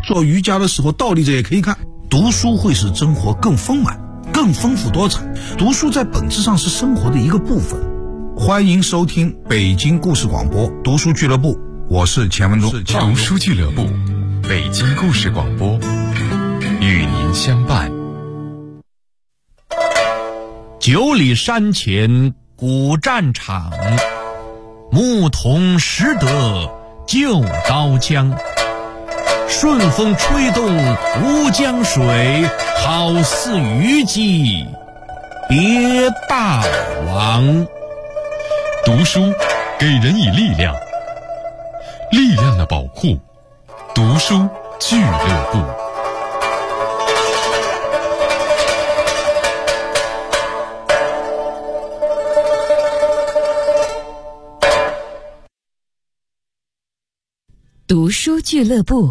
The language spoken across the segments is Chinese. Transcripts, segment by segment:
做瑜伽的时候倒立着也可以看。读书会使生活更丰满、更丰富多彩。读书在本质上是生活的一个部分。欢迎收听北京故事广播读书俱乐部，我是钱文忠。 读书俱乐部，北京故事广播，与您相伴。 9里山前古战场，牧童识得旧刀枪。顺风吹动吴江水，好似虞姬别大王。 读书给人以力量，力量的保护。读书俱乐部。 读书俱乐部。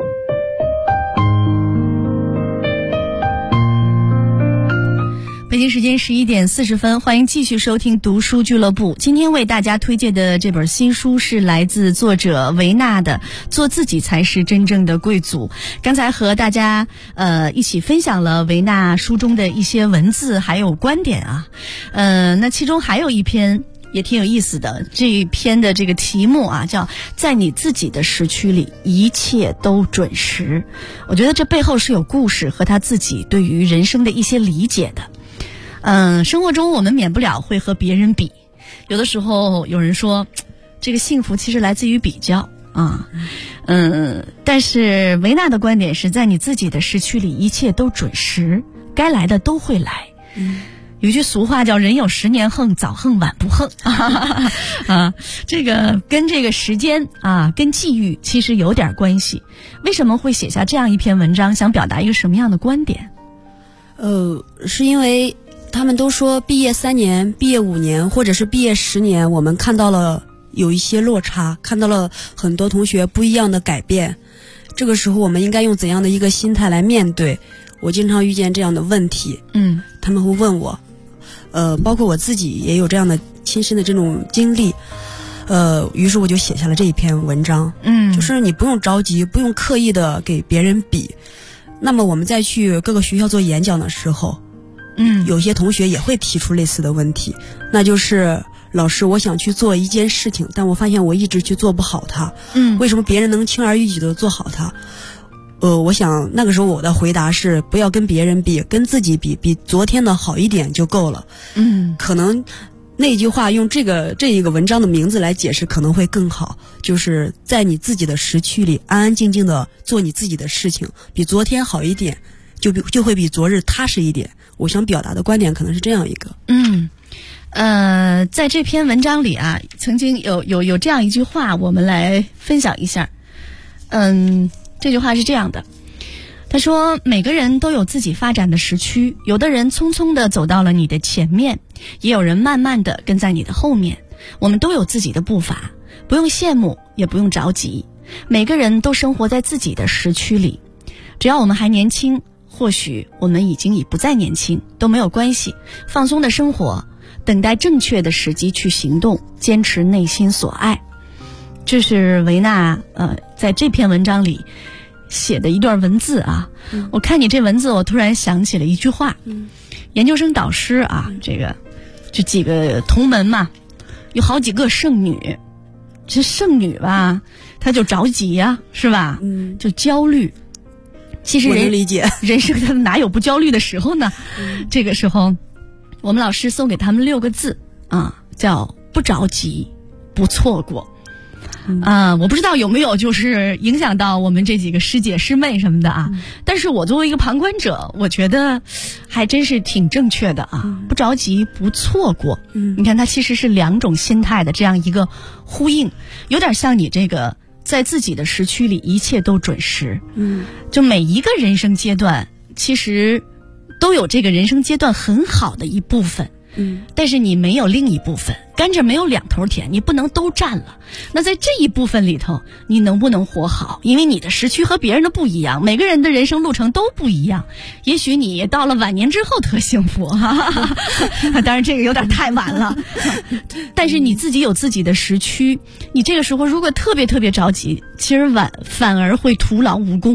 北京时间11点40分，欢迎继续收听读书俱乐部。今天为大家推荐的这本新书是来自作者维纳的《做自己才是真正的贵族》。刚才和大家一起分享了维纳书中的一些文字还有观点啊。那其中还有一篇也挺有意思的，这一篇的这个题目啊叫在你自己的时区里一切都准时。我觉得这背后是有故事和他自己对于人生的一些理解的。生活中我们免不了会和别人比，有的时候有人说这个幸福其实来自于比较啊。但是维纳的观点是在你自己的时区里一切都准时，该来的都会来。有一句俗话叫人有10年横，早横晚不横啊，这个跟这个时间啊跟际遇其实有点关系。为什么会写下这样一篇文章，想表达一个什么样的观点？ 是因为他们都说毕业3年、毕业5年或者是毕业10年，我们看到了有一些落差，看到了很多同学不一样的改变。这个时候我们应该用怎样的一个心态来面对？我经常遇见这样的问题，他们会问我，包括我自己也有这样的亲身的这种经历，于是我就写下了这一篇文章。就是你不用着急，不用刻意的给别人比。那么我们再去各个学校做演讲的时候，有些同学也会提出类似的问题，那就是老师，我想去做一件事情，但我发现我一直去做不好它。为什么别人能轻而易举的做好它？我想那个时候我的回答是不要跟别人比，跟自己比，比昨天的好一点就够了。可能那句话用这一个文章的名字来解释可能会更好，就是在你自己的时区里安安静静的做你自己的事情，比昨天好一点，就会比昨日踏实一点。我想表达的观点可能是这样一个。 在这篇文章里啊，曾经有这样一句话，我们来分享一下。这句话是这样的，他说每个人都有自己发展的时区，有的人匆匆地走到了你的前面，也有人慢慢地跟在你的后面。我们都有自己的步伐，不用羡慕，也不用着急。每个人都生活在自己的时区里，只要我们还年轻，或许我们已不再年轻，都没有关系。放松的生活，等待正确的时机去行动，坚持内心所爱。这是维纳在这篇文章里写的一段文字啊。我看你这文字，我突然想起了一句话。研究生导师啊，这几个同门嘛，有好几个剩女。这剩女吧，她就着急呀，是吧？就焦虑。其实我能理解， 人生他哪有不焦虑的时候呢？这个时候，我们老师送给他们6个字啊，叫不着急，不错过。我不知道有没有就是影响到我们这几个师姐师妹什么的啊，但是我作为一个旁观者，我觉得还真是挺正确的啊。不着急，不错过。你看它其实是2种心态的这样一个呼应，有点像你这个在自己的时区里一切都准时。就每一个人生阶段其实都有这个人生阶段很好的一部分，但是你没有另一部分，甘蔗没有2头甜，你不能都占了。那在这一部分里头，你能不能活好？因为你的时区和别人的不一样，每个人的人生路程都不一样。也许你到了晚年之后特幸福，当然这个有点太晚了。但是你自己有自己的时区，你这个时候如果特别着急，其实反而会徒劳无功。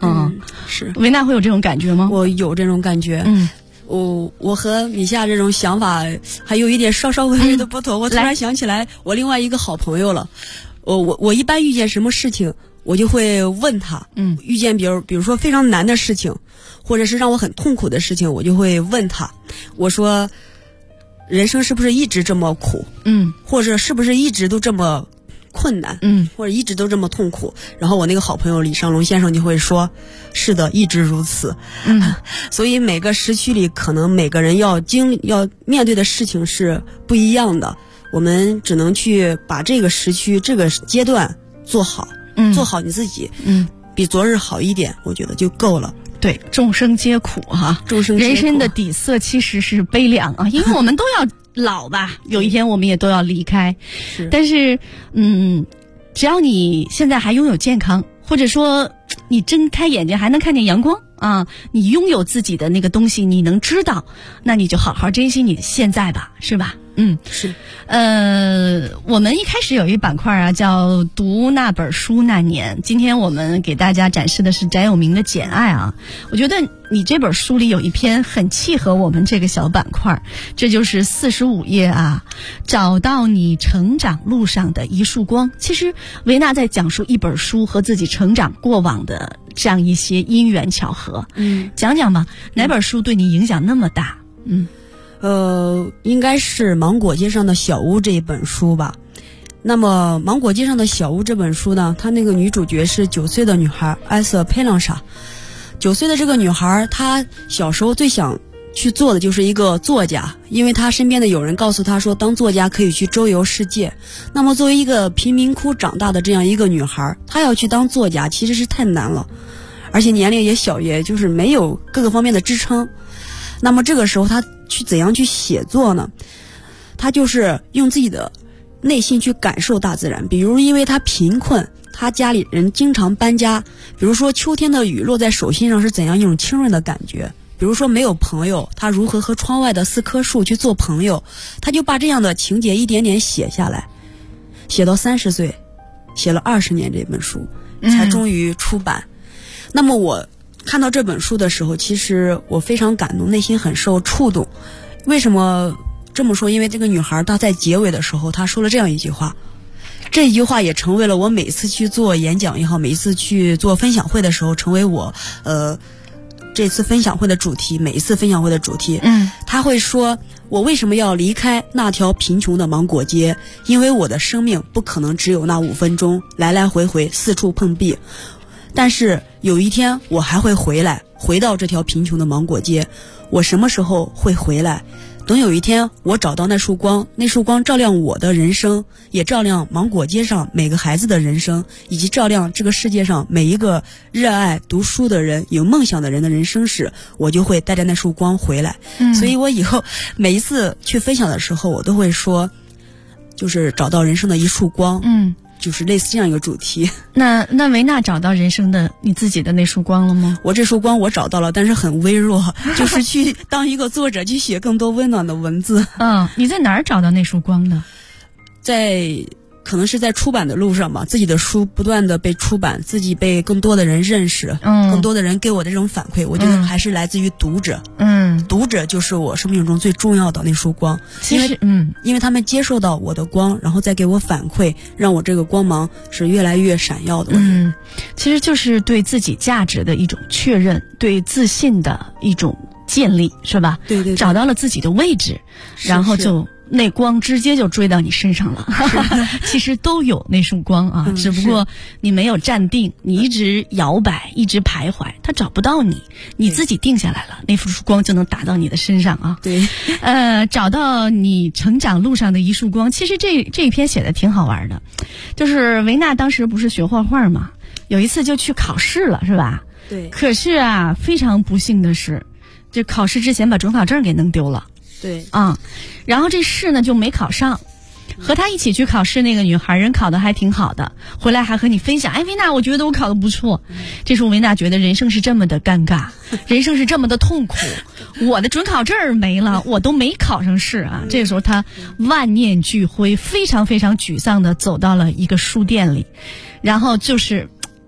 是。 维娜会有这种感觉吗？ 我有这种感觉。我和米夏这种想法还有一点稍稍微微的不同。我突然想起来我另外一个好朋友了。我一般遇见什么事情，我就会问他。遇见比如说非常难的事情，或者是让我很痛苦的事情，我就会问他。我说，人生是不是一直这么苦？或者是不是一直都这么困难？或者一直都这么痛苦？然后我那个好朋友李尚龙先生就会说，是的，一直如此。所以每个时区里，可能每个人要面对的事情是不一样的。我们只能去把这个时区、这个阶段做好，做好你自己，比昨日好一点，我觉得就够了。 对，众生皆苦哈，人生的底色其实是悲凉啊，因为我们都要老吧，有一天我们也都要离开。但是，只要你现在还拥有健康，或者说你睁开眼睛还能看见阳光啊，你拥有自己的那个东西，你能知道，那你就好好珍惜你的现在吧，是吧？ 是。 我们一开始有一板块啊，叫读那本书那年。今天我们给大家展示的是翟有明的《简爱》啊。我觉得你这本书里有一篇很契合我们这个小板块，这就是45页啊，找到你成长路上的一束光。其实维娜在讲述一本书和自己成长过往的这样一些因缘巧合。讲讲吧，哪本书对你影响那么大？ 应该是《芒果街上的小屋》这一本书吧。那么《芒果街上的小屋》这本书呢，它那个女主角是9岁的女孩艾瑟佩朗莎。9岁的这个女孩，她小时候最想去做的就是一个作家，因为她身边的有人告诉她说，当作家可以去周游世界。那么作为一个贫民窟长大的这样一个女孩，她要去当作家其实是太难了，而且年龄也小，也就是没有各个方面的支撑。那么这个时候她去怎样去写作呢？她就是用自己的内心去感受大自然。比如因为她贫困，她家里人经常搬家，比如说秋天的雨落在手心上是怎样一种清润的感觉，比如说没有朋友，她如何和窗外的4棵树去做朋友。她就把这样的情节一点点写下来，写到30岁，写了20年，这本书才终于出版。那么我看到这本书的时候，其实我非常感动，内心很受触动。为什么这么说？因为这个女孩她在结尾的时候，她说了这样一句话，这一句话也成为了我每次去做演讲也好，每一次去做分享会的时候，成为我这次分享会的主题，每一次分享会的主题。她会说，我为什么要离开那条贫穷的芒果街？因为我的生命不可能只有那5分钟，来来回回四处碰壁。但是有一天我还会回来，回到这条贫穷的芒果街。我什么时候会回来？等有一天我找到那束光，那束光照亮我的人生，也照亮芒果街上每个孩子的人生，以及照亮这个世界上每一个热爱读书的人、有梦想的人的人生时，我就会带着那束光回来。所以我以后每一次去分享的时候，我都会说，就是找到人生的一束光。就是类似这样一个主题。 那维娜找到人生的你自己的那束光了吗？ 我这束光我找到了，但是很微弱，就是去当一个作者，去写更多温暖的文字。 你在哪儿找到那束光的？ 可能是在出版的路上吧，自己的书不断的被出版，自己被更多的人认识，更多的人给我的这种反馈，我觉得还是来自于读者。读者就是我生命中最重要的那束光。其实因为他们接受到我的光，然后再给我反馈，让我这个光芒是越来越闪耀的。 其实就是对自己价值的一种确认，对自信的一种建立，是吧？对，找到了自己的位置，然后就那光直接就追到你身上了。其实都有那束光啊，只不过你没有站定，你一直摇摆，一直徘徊，它找不到你，你自己定下来了，那束光就能打到你的身上啊。 对， 找到你成长路上的一束光。其实这一篇写的挺好玩的，就是维娜当时不是学画画嘛，有一次就去考试了，是吧？ 对。 可是啊，非常不幸的是，这考试之前把准考证给弄丢了。 对然后这试呢就没考上。和他一起去考试那个女孩，人考得还挺好的，回来还和你分享，哎，维娜，我觉得我考得不错。这时候维娜觉得人生是这么的尴尬，人生是这么的痛苦，我的准考证没了，我都没考上试啊。这个时候他万念俱灰，非常非常沮丧地走到了一个书店里，然后就是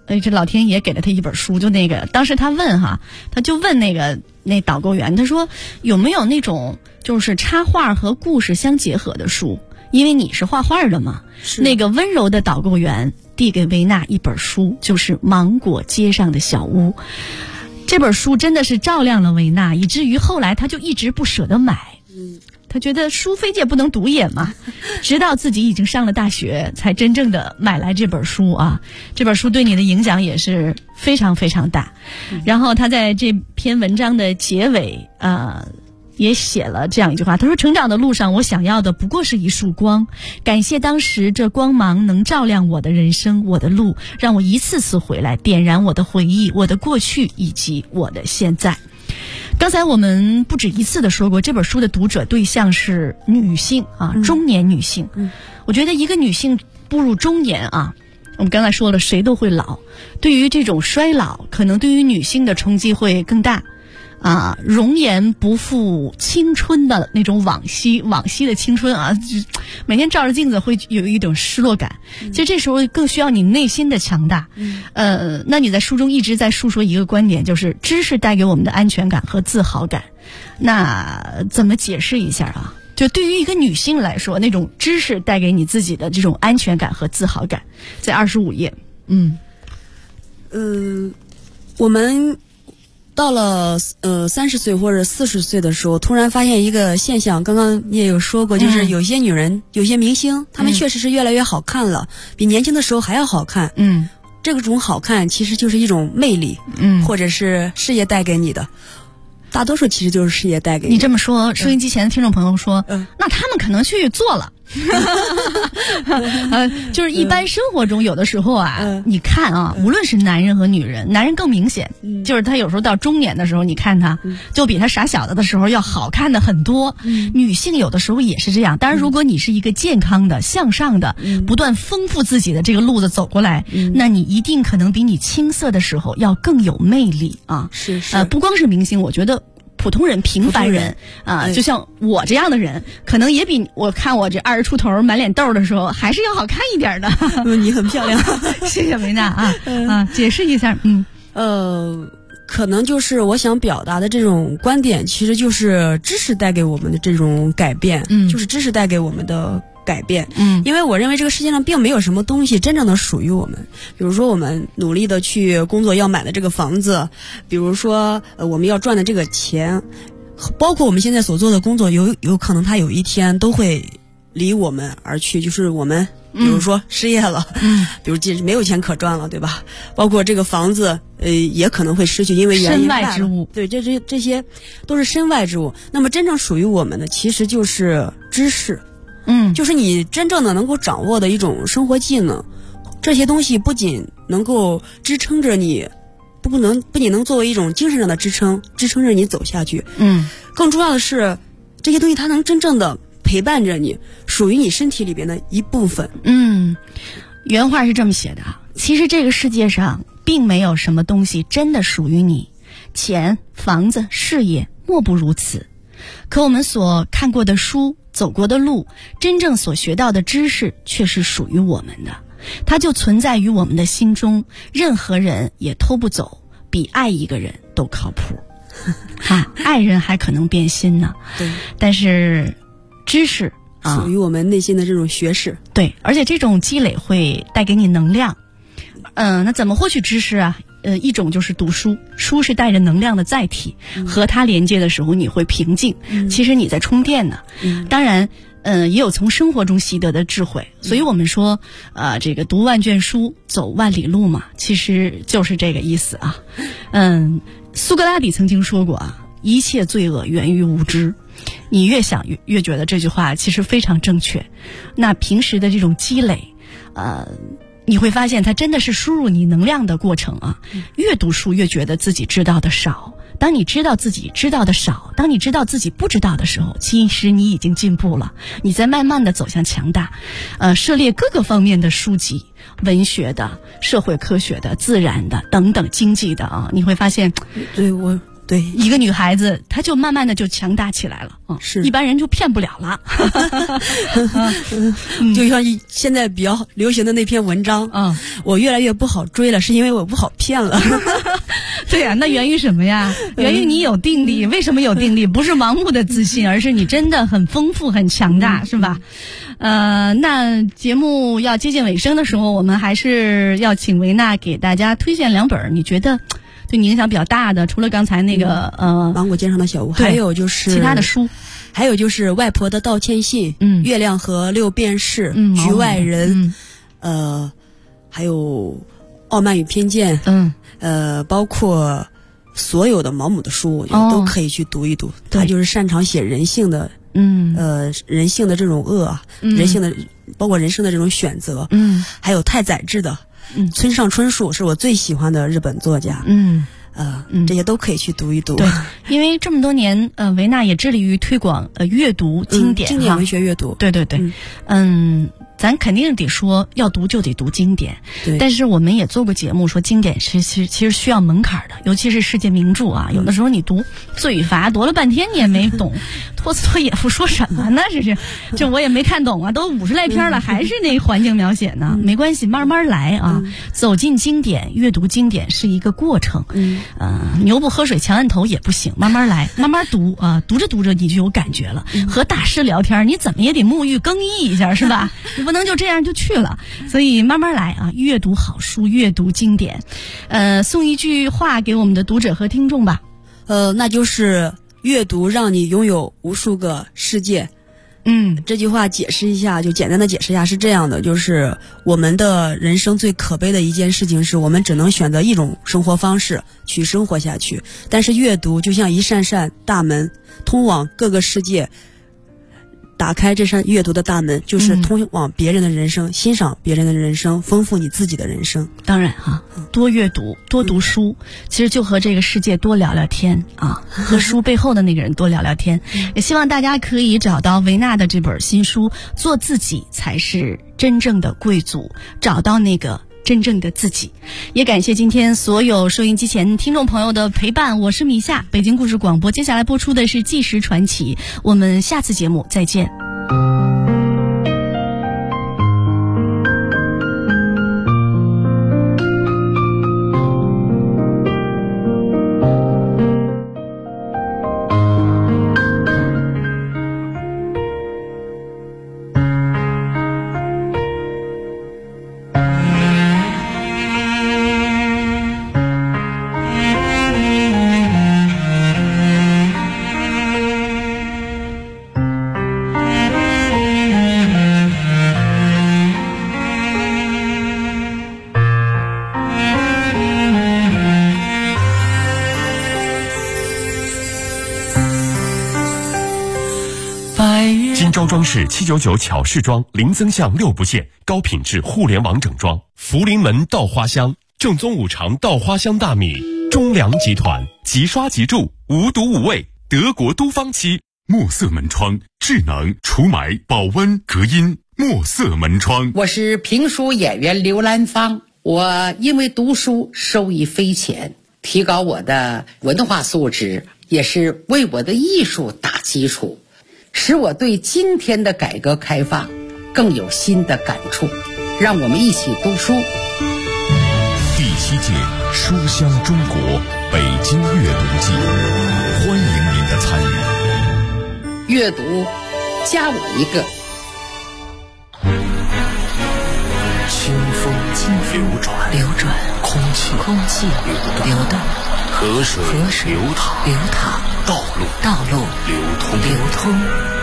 这老天爷给了他一本书，就那个当时他就问那导购员，他说有没有那种就是插画和故事相结合的书，因为你是画画的嘛。那个温柔的导购员递给维娜一本书，就是《芒果街上的小屋》。这本书真的是照亮了维娜，以至于后来他就一直不舍得买。他觉得书非借不能读也嘛，直到自己已经上了大学，才真正的买来这本书啊。这本书对你的影响也是非常非常大。然后他在这篇文章的结尾也写了这样一句话，他说：成长的路上，我想要的不过是一束光，感谢当时这光芒能照亮我的人生，我的路，让我一次次回来点燃我的回忆，我的过去以及我的现在。刚才我们不止一次的说过，这本书的读者对象是女性啊，中年女性。我觉得一个女性步入中年啊，我们刚才说了，谁都会老，对于这种衰老，可能对于女性的冲击会更大。容颜不复青春的那种往昔的青春啊，就每天照着镜子会有一种失落感。其实这时候更需要你内心的强大。那你在书中一直在述说一个观点，就是知识带给我们的安全感和自豪感。那怎么解释一下啊？就对于一个女性来说，那种知识带给你自己的这种安全感和自豪感，在25页。 我们到了30岁或者40岁的时候，突然发现一个现象，刚刚你也有说过，就是有些女人，有些明星，她们确实是越来越好看了，比年轻的时候还要好看。这种好看其实就是一种魅力，或者是事业带给你的。大多数其实就是事业带给你。 你这么说，收音机前的听众朋友说，那他们可能去做了。就是一般生活中有的时候啊，你看啊，无论是男人和女人，男人更明显，就是他有时候到中年的时候，你看他就比他傻小子的时候要好看的很多。女性有的时候也是这样，当然如果你是一个健康的向上的不断丰富自己的这个路子走过来，那你一定可能比你青涩的时候要更有魅力啊。 是不光是明星，我觉得普通人、平凡人就像我这样的人，可能也比我看我这20出头满脸痘的时候还是要好看一点的。 你很漂亮。 谢谢维娜解释一下。 可能就是我想表达的这种观点，其实就是知识带给我们的这种改变，就是知识带给我们的改变。因为我认为这个世界上并没有什么东西真正的属于我们。比如说我们努力的去工作要买的这个房子，比如说我们要赚的这个钱，包括我们现在所做的工作，有可能它有一天都会离我们而去，就是我们比如说失业了，比如没有钱可赚了，对吧？包括这个房子也可能会失去，因为原因大了，身外之物。对，这些都是身外之物。那么真正属于我们的其实就是知识，就是你真正的能够掌握的一种生活技能。这些东西不仅能够支撑着你，不仅能作为一种精神上的支撑着你走下去，更重要的是这些东西它能真正的陪伴着你，属于你身体里边的一部分。 原话是这么写的，其实这个世界上并没有什么东西真的属于你，钱、房子、事业莫不如此。可我们所看过的书、走过的路，真正所学到的知识却是属于我们的，它就存在于我们的心中，任何人也偷不走，比爱一个人都靠谱。爱人还可能变心呢， 对， 但是知识属于我们内心的这种学识， 对，而且这种积累会带给你能量。那怎么获取知识啊？一种就是读书，书是带着能量的载体，和它连接的时候你会平静，其实你在充电呢。当然也有从生活中习得的智慧，所以我们说这个读万卷书走万里路嘛，其实就是这个意思啊。苏格拉底曾经说过一切罪恶源于无知。你越想越觉得这句话其实非常正确。那平时的这种积累你会发现它真的是输入你能量的过程啊。越读书越觉得自己知道的少，当你知道自己知道的少，当你知道自己不知道的时候，其实你已经进步了，你在慢慢的走向强大。涉猎各个方面的书籍，文学的、社会科学的、自然的等等，经济的你会发现， 对对， 一个女孩子，她就慢慢的就强大起来了。 是一般人就骗不了了。 就像现在比较流行的那篇文章，我越来越不好追了，是因为我不好骗了。 对呀，那源于什么呀？源于你有定力。为什么有定力？不是盲目的自信，而是你真的很丰富、很强大，是吧？那节目要接近尾声的时候，我们还是要请维娜给大家推荐2本你觉得对你影响比较大的，除了刚才那个芒果街上的小屋，还有就是其他的书， 还有就是外婆的道歉信，月亮和6便士，局外人，还有傲慢与偏见，包括所有的毛姆的书，我觉得都可以去读一读。他就是擅长写人性的，人性的这种恶，人性的包括人生的这种选择，还有太宰治的。村上春树是我最喜欢的日本作家，这些都可以去读一读。 对，因为这么多年，维娜也致力于推广阅读经典， 经典文学阅读。 对对对，咱肯定得说要读就得读经典， 对。 但是我们也做过节目说经典其实需要门槛的，尤其是世界名著啊，有的时候你读罪与罚读了半天你也没懂，托斯托耶夫说什么呢？这我也没看懂啊，都50来篇了，还是那环境描写呢。没关系，慢慢来啊，走进经典，阅读经典是一个过程。牛不喝水强按头也不行，慢慢来，慢慢读啊，读着读着你就有感觉了。和大师聊天，你怎么也得沐浴更衣一下，是吧？你不能就这样就去了，所以慢慢来啊，阅读好书，阅读经典。送一句话给我们的读者和听众吧。 那就是阅读让你拥有无数个世界。这句话解释一下，就简单的解释一下，是这样的，就是我们的人生最可悲的一件事情是我们只能选择一种生活方式去生活下去，但是阅读就像一扇扇大门，通往各个世界。打开这扇阅读的大门，就是通往别人的人生，欣赏别人的人生，丰富你自己的人生。 当然啊，多阅读，多读书，其实就和这个世界多聊聊天啊，和书背后的那个人多聊聊天。也希望大家可以找到维娜的这本新书《做自己才是真正的贵族》，找到那个真正的自己。也感谢今天所有收音机前听众朋友的陪伴，我是米夏，北京故事广播。接下来播出的是纪实传奇，我们下次节目再见。 金州装饰799巧饰装零增项6不限，高品质互联网整装。福临门稻花香，正宗5常稻花香大米。中粮集团，即刷即住，无毒无味，德国都方漆。 墨色门窗，智能除霾、保温、隔音。墨色门窗。 我是评书演员刘兰芳，我因为读书受益匪浅，提高我的文化素质，也是为我的艺术打基础，使我对今天的改革开放更有新的感触。让我们一起读书。 第7届书香中国北京阅读季，欢迎您的参与。 阅读，加我一个。 清风流转，空气流动，河水流淌，道路流通。